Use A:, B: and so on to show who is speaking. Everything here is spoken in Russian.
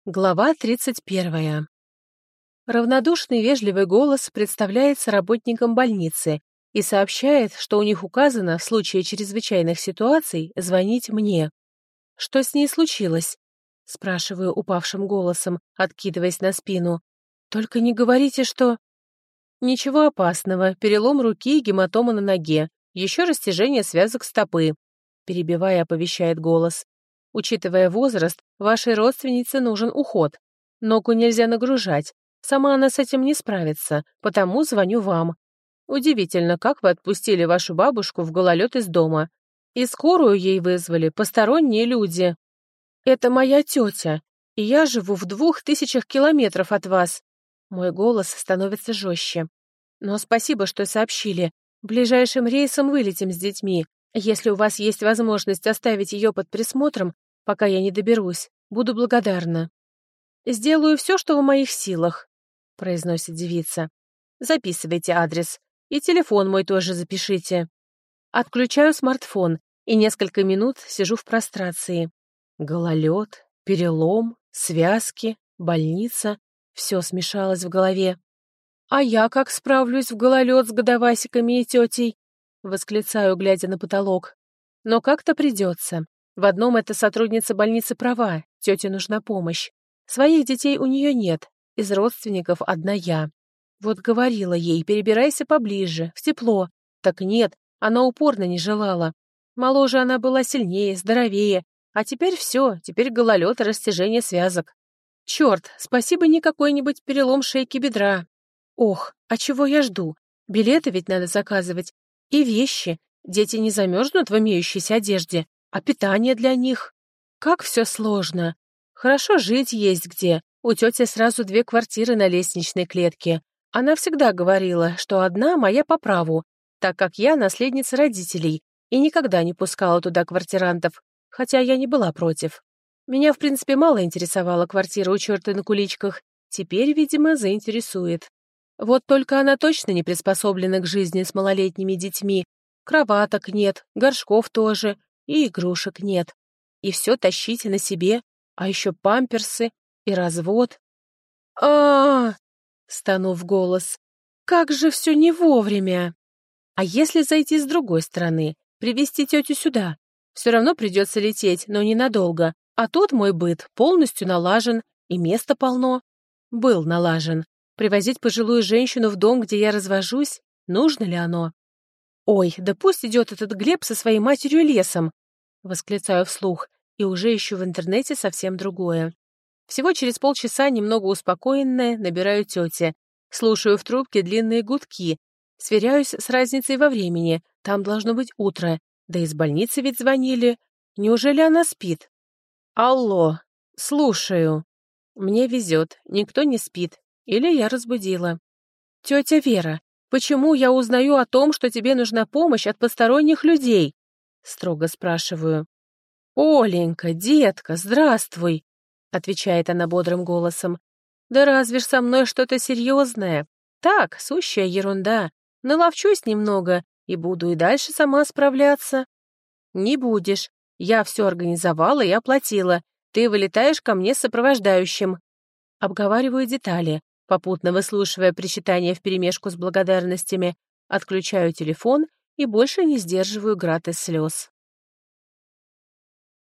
A: Глава 31. Равнодушный вежливый голос представляется работникам больницы и сообщает, что у них указано в случае чрезвычайных ситуаций звонить мне. «Что с ней случилось?» — спрашиваю упавшим голосом, откидываясь на спину. «Только не говорите, что...» «Ничего опасного, перелом руки и гематома на ноге, еще растяжение связок стопы», — перебивая, оповещает голос. «Учитывая возраст, вашей родственнице нужен уход. Ногу нельзя нагружать. Сама она с этим не справится, потому звоню вам. Удивительно, как вы отпустили вашу бабушку в гололед из дома. И скорую ей вызвали посторонние люди. Это моя тетя, и я живу в 2000 километров от вас». Мой голос становится жестче. «Но спасибо, что сообщили. Ближайшим рейсом вылетим с детьми. Если у вас есть возможность оставить ее под присмотром, пока я не доберусь, буду благодарна». «Сделаю все, что в моих силах», — произносит девица. «Записывайте адрес. И телефон мой тоже запишите». Отключаю смартфон и несколько минут сижу в прострации. Гололед, перелом, связки, больница — все смешалось в голове. «А я как справлюсь в гололед с годовасиками и тетей?» — восклицаю, глядя на потолок. «Но как-то придется. В одном эта сотрудница больницы права, тете нужна помощь. Своих детей у нее нет, из родственников одна я. Вот говорила ей, перебирайся поближе, в тепло. Так нет, она упорно не желала. Моложе она была сильнее, здоровее, а теперь все, теперь гололед и растяжение связок. Черт, спасибо не какой-нибудь перелом шейки бедра. Ох, а чего я жду? Билеты ведь надо заказывать. И вещи. Дети не замерзнут в имеющейся одежде, а питание для них. Как все сложно. Хорошо жить есть где. У тети сразу 2 квартиры на лестничной клетке. Она всегда говорила, что одна моя по праву, так как я наследница родителей и никогда не пускала туда квартирантов, хотя я не была против. Меня, в принципе, мало интересовала квартира у черта на куличках. Теперь, видимо, заинтересует. Вот только она точно не приспособлена к жизни с малолетними детьми. Кроваток нет, горшков тоже, и игрушек нет. И все тащите на себе, а еще памперсы и развод. а стану в голос. «Как же все не вовремя!» А если зайти с другой стороны, привезти тетю сюда? Все равно придется лететь, но ненадолго. А тут мой быт полностью налажен, и места полно. Был налажен. Привозить пожилую женщину в дом, где я развожусь, нужно ли оно? «Ой, да пусть идет этот Глеб со своей матерью лесом!» Восклицаю вслух, и уже ищу в интернете совсем другое. Всего через полчаса, немного успокоенная, набираю тете. Слушаю в трубке длинные гудки. Сверяюсь с разницей во времени. Там должно быть утро. Да из больницы ведь звонили. Неужели она спит? «Алло, слушаю». Мне везет, никто не спит. Или я разбудила. «Тетя Вера, почему я узнаю о том, что тебе нужна помощь от посторонних людей?» Строго спрашиваю. «Оленька, детка, здравствуй», — отвечает она бодрым голосом. «Да разве ж со мной что-то серьезное? Так, сущая ерунда. Наловчусь немного и буду и дальше сама справляться». «Не будешь. Я все организовала и оплатила. Ты вылетаешь ко мне с сопровождающим». Обговариваю детали, попутно выслушивая причитания вперемешку с благодарностями, отключаю телефон и больше не сдерживаю град из слез.